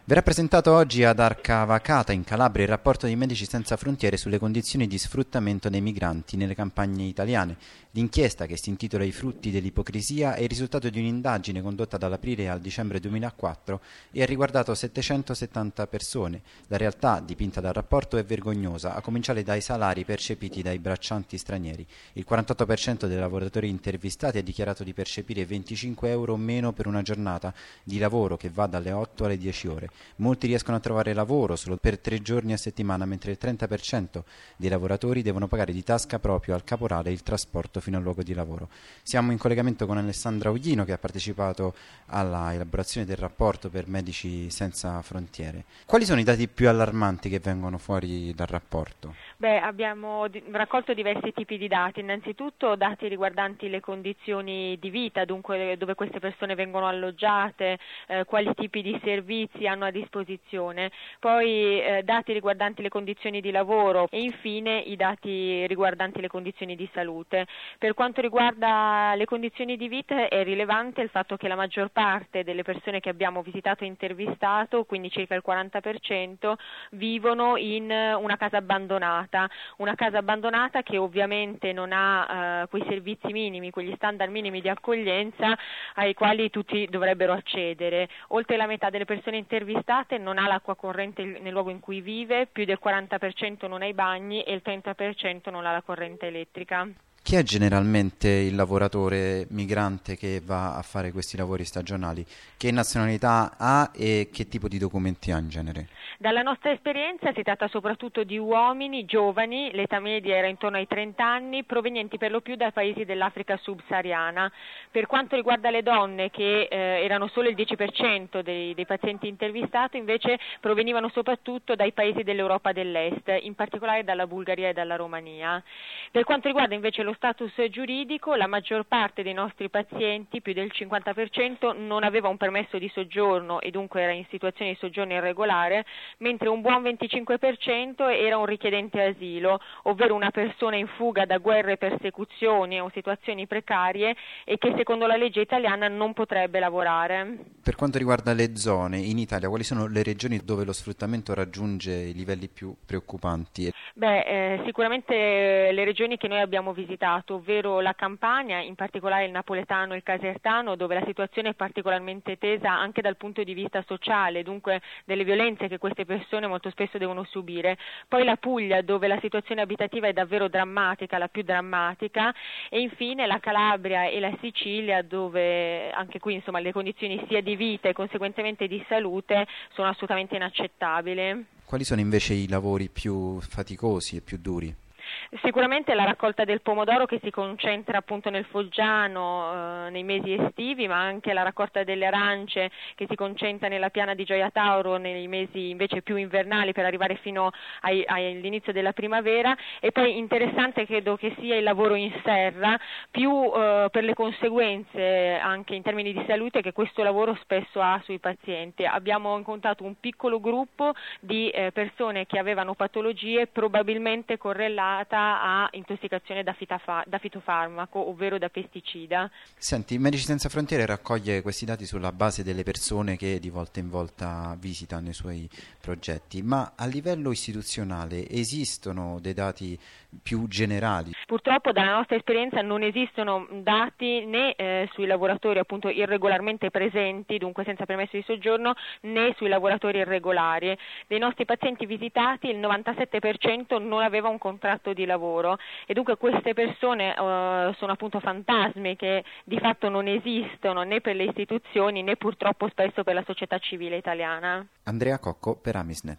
Verrà presentato oggi ad Arcavacata, in Calabria, il rapporto di Medici Senza Frontiere sulle condizioni di sfruttamento dei migranti nelle campagne italiane. L'inchiesta, che si intitola I frutti dell'ipocrisia, è il risultato di un'indagine condotta dall'aprile al dicembre 2004 e ha riguardato 770 persone. La realtà dipinta dal rapporto è vergognosa, a cominciare dai salari percepiti dai braccianti stranieri. Il 48% dei lavoratori intervistati ha dichiarato di percepire 25 euro meno per una giornata di lavoro che va dalle 8 alle 10 ore. Molti riescono a trovare lavoro solo per 3 giorni a settimana, mentre il 30% dei lavoratori devono pagare di tasca proprio al caporale il trasporto fino al luogo di lavoro. Siamo in collegamento con Alessandra Uglino, che ha partecipato alla elaborazione del rapporto per Medici Senza Frontiere. Quali sono i dati più allarmanti che vengono fuori dal rapporto? Abbiamo raccolto diversi tipi di dati. Innanzitutto dati riguardanti le condizioni di vita, dunque dove queste persone vengono alloggiate, quali tipi di servizi hanno a disposizione, poi dati riguardanti le condizioni di lavoro e infine i dati riguardanti le condizioni di salute. Per quanto riguarda le condizioni di vita è rilevante il fatto che la maggior parte delle persone che abbiamo visitato e intervistato, quindi circa il 40%, vivono in una casa abbandonata che ovviamente non ha quei servizi minimi, quegli standard minimi di accoglienza ai quali tutti dovrebbero accedere. Oltre la metà delle persone intervistate non ha l'acqua corrente nel luogo in cui vive, più del 40% non ha i bagni e il 30% non ha la corrente elettrica. Chi è generalmente il lavoratore migrante che va a fare questi lavori stagionali? Che nazionalità ha e che tipo di documenti ha in genere? Dalla nostra esperienza si tratta soprattutto di uomini giovani, l'età media era intorno ai 30 anni, provenienti per lo più dai paesi dell'Africa subsahariana. Per quanto riguarda le donne, che erano solo il 10% dei pazienti intervistati, invece provenivano soprattutto dai paesi dell'Europa dell'Est, in particolare dalla Bulgaria e dalla Romania. Per quanto riguarda invece lo status giuridico, la maggior parte dei nostri pazienti, più del 50%, non aveva un permesso di soggiorno e dunque era in situazione di soggiorno irregolare, mentre un buon 25% era un richiedente asilo, ovvero una persona in fuga da guerre, persecuzioni o situazioni precarie e che secondo la legge italiana non potrebbe lavorare. Per quanto riguarda le zone, in Italia, quali sono le regioni dove lo sfruttamento raggiunge i livelli più preoccupanti? Sicuramente le regioni che noi abbiamo visitato, ovvero la Campania, in particolare il napoletano e il casertano, dove la situazione è particolarmente tesa anche dal punto di vista sociale, dunque delle violenze che queste persone molto spesso devono subire. Poi la Puglia, dove la situazione abitativa è davvero drammatica, la più drammatica, e infine la Calabria e la Sicilia, dove anche qui insomma le condizioni sia di vita e conseguentemente di salute sono assolutamente inaccettabili. Quali sono invece i lavori più faticosi e più duri? Sicuramente la raccolta del pomodoro, che si concentra appunto nel Foggiano nei mesi estivi, ma anche la raccolta delle arance che si concentra nella piana di Gioia Tauro nei mesi invece più invernali per arrivare fino all'inizio della primavera. E poi interessante credo che sia il lavoro in serra, più per le conseguenze anche in termini di salute che questo lavoro spesso ha sui pazienti. Abbiamo incontrato un piccolo gruppo di persone che avevano patologie probabilmente correlate a intossicazione da fitofarmaco, ovvero da pesticida. Senti, Medici Senza Frontiere raccoglie questi dati sulla base delle persone che di volta in volta visitano i suoi progetti, ma a livello istituzionale esistono dei dati più generali? Purtroppo dalla nostra esperienza non esistono dati né sui lavoratori appunto irregolarmente presenti, dunque senza permesso di soggiorno, né sui lavoratori irregolari. Dei nostri pazienti visitati il 97% non aveva un contratto di lavoro e dunque queste persone sono appunto fantasmi che di fatto non esistono né per le istituzioni né purtroppo spesso per la società civile italiana. Andrea Cocco per Amisnet.